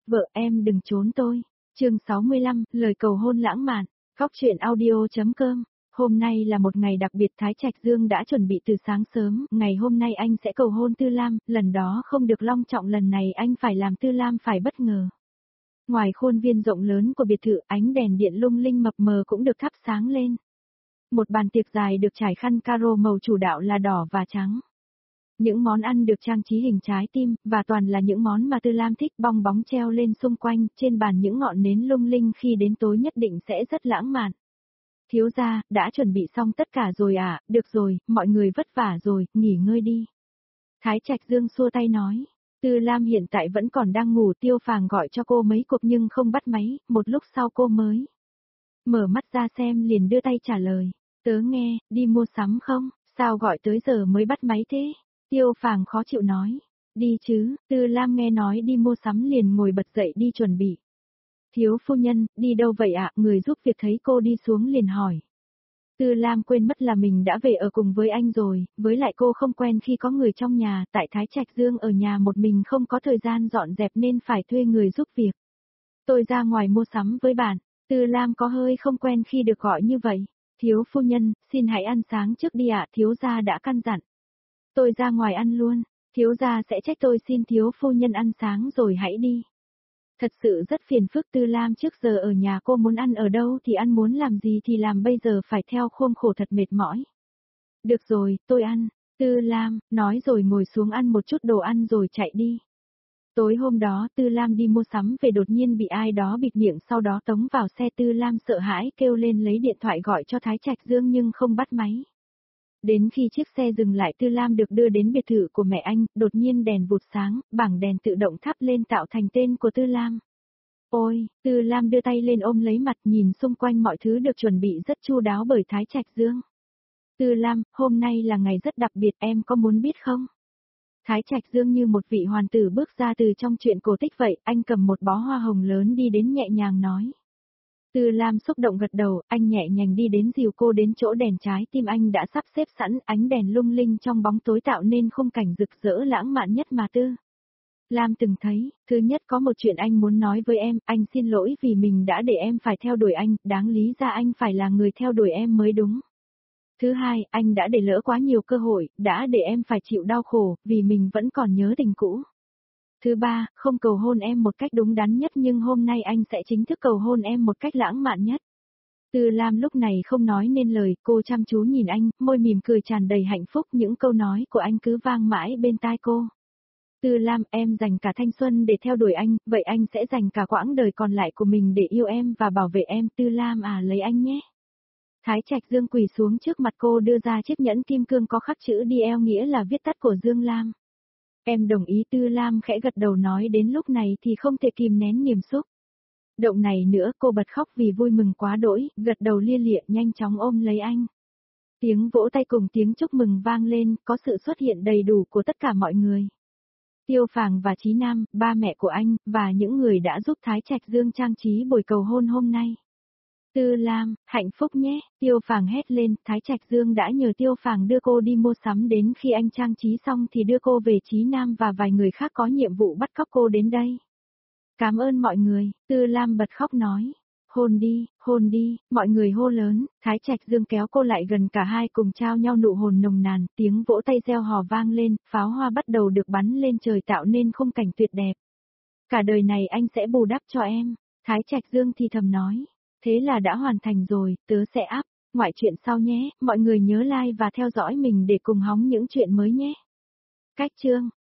Vợ em đừng trốn tôi. Chương 65, lời cầu hôn lãng mạn. Góc truyện audio.com. Hôm nay là một ngày đặc biệt, Thái Trạch Dương đã chuẩn bị từ sáng sớm, ngày hôm nay anh sẽ cầu hôn Tư Lam, lần đó không được long trọng, lần này anh phải làm Tư Lam phải bất ngờ. Ngoài khuôn viên rộng lớn của biệt thự, ánh đèn điện lung linh mập mờ cũng được thắp sáng lên. Một bàn tiệc dài được trải khăn caro màu chủ đạo là đỏ và trắng. Những món ăn được trang trí hình trái tim, và toàn là những món mà Tư Lam thích, bong bóng treo lên xung quanh, trên bàn những ngọn nến lung linh, khi đến tối nhất định sẽ rất lãng mạn. Thiếu gia, đã chuẩn bị xong tất cả rồi à, được rồi, mọi người vất vả rồi, nghỉ ngơi đi. Thái Trạch Dương xua tay nói. Tư Lam hiện tại vẫn còn đang ngủ, Tiêu Phàng gọi cho cô mấy cuộc nhưng không bắt máy, một lúc sau cô mới mở mắt ra xem, liền đưa tay trả lời. Tớ nghe, đi mua sắm không, sao gọi tới giờ mới bắt máy thế? Tiêu Phàng khó chịu nói. Đi chứ, Tư Lam nghe nói đi mua sắm liền ngồi bật dậy đi chuẩn bị. Thiếu phu nhân, đi đâu vậy ạ? Người giúp việc thấy cô đi xuống liền hỏi. Tư Lam quên mất là mình đã về ở cùng với anh rồi, với lại cô không quen khi có người trong nhà, tại Thái Trạch Dương ở nhà một mình không có thời gian dọn dẹp nên phải thuê người giúp việc. Tôi ra ngoài mua sắm với bạn. Tư Lam có hơi không quen khi được gọi như vậy. Thiếu phu nhân, xin hãy ăn sáng trước đi ạ, thiếu gia đã căn dặn. Tôi ra ngoài ăn luôn, thiếu gia sẽ trách tôi, xin thiếu phu nhân ăn sáng rồi hãy đi. Thật sự rất phiền phức. Tư Lam trước giờ ở nhà cô muốn ăn ở đâu thì ăn, muốn làm gì thì làm, bây giờ phải theo khuôn khổ thật mệt mỏi. Được rồi, tôi ăn. Tư Lam nói rồi ngồi xuống ăn một chút đồ ăn rồi chạy đi. Tối hôm đó Tư Lam đi mua sắm về, đột nhiên bị ai đó bịt miệng, sau đó tống vào xe. Tư Lam sợ hãi kêu lên lấy điện thoại gọi cho Thái Trạch Dương nhưng không bắt máy. Đến khi chiếc xe dừng lại, Tư Lam được đưa đến biệt thự của mẹ anh, đột nhiên đèn vụt sáng, bảng đèn tự động thắp lên tạo thành tên của Tư Lam. Ôi, Tư Lam đưa tay lên ôm lấy mặt, nhìn xung quanh mọi thứ được chuẩn bị rất chu đáo bởi Thái Trạch Dương. Tư Lam, hôm nay là ngày rất đặc biệt, em có muốn biết không? Thái Trạch Dương như một vị hoàn tử bước ra từ trong truyện cổ tích vậy, anh cầm một bó hoa hồng lớn đi đến nhẹ nhàng nói. Tư Lam xúc động gật đầu, anh nhẹ nhàng đi đến dìu cô đến chỗ đèn trái tim anh đã sắp xếp sẵn, ánh đèn lung linh trong bóng tối tạo nên khung cảnh rực rỡ lãng mạn nhất mà Tư Lam từng thấy. Thứ nhất, có một chuyện anh muốn nói với em, anh xin lỗi vì mình đã để em phải theo đuổi anh, đáng lý ra anh phải là người theo đuổi em mới đúng. Thứ hai, anh đã để lỡ quá nhiều cơ hội, đã để em phải chịu đau khổ, vì mình vẫn còn nhớ tình cũ. Thứ ba, không cầu hôn em một cách đúng đắn nhất, nhưng hôm nay anh sẽ chính thức cầu hôn em một cách lãng mạn nhất. Tư Lam lúc này không nói nên lời, cô chăm chú nhìn anh, môi mỉm cười tràn đầy hạnh phúc, những câu nói của anh cứ vang mãi bên tai cô. Tư Lam, em dành cả thanh xuân để theo đuổi anh, vậy anh sẽ dành cả quãng đời còn lại của mình để yêu em và bảo vệ em. Tư Lam à, lấy anh nhé. Thái Trạch Dương quỳ xuống trước mặt cô, đưa ra chiếc nhẫn kim cương có khắc chữ DL, nghĩa là viết tắt của Dương Lam. Em đồng ý. Tư Lam khẽ gật đầu, nói đến lúc này thì không thể kìm nén niềm xúc động này nữa, cô bật khóc vì vui mừng quá đỗi, gật đầu lia lịa, nhanh chóng ôm lấy anh. Tiếng vỗ tay cùng tiếng chúc mừng vang lên, có sự xuất hiện đầy đủ của tất cả mọi người. Tiêu Phàng và Chí Nam, ba mẹ của anh, và những người đã giúp Thái Trạch Dương trang trí buổi cầu hôn hôm nay. Tư Lam, hạnh phúc nhé, Tiêu Phàng hét lên. Thái Trạch Dương đã nhờ Tiêu Phàng đưa cô đi mua sắm, đến khi anh trang trí xong thì đưa cô về. Chí Nam và vài người khác có nhiệm vụ bắt cóc cô đến đây. Cảm ơn mọi người, Tư Lam bật khóc nói. Hôn đi, mọi người hô lớn. Thái Trạch Dương kéo cô lại gần, cả hai cùng trao nhau nụ hôn nồng nàn, tiếng vỗ tay reo hò vang lên, pháo hoa bắt đầu được bắn lên trời tạo nên khung cảnh tuyệt đẹp. Cả đời này anh sẽ bù đắp cho em, Thái Trạch Dương thì thầm nói. Thế là đã hoàn thành rồi, tớ sẽ up ngoại truyện sau nhé, mọi người nhớ like và theo dõi mình để cùng hóng những chuyện mới nhé. Cách chương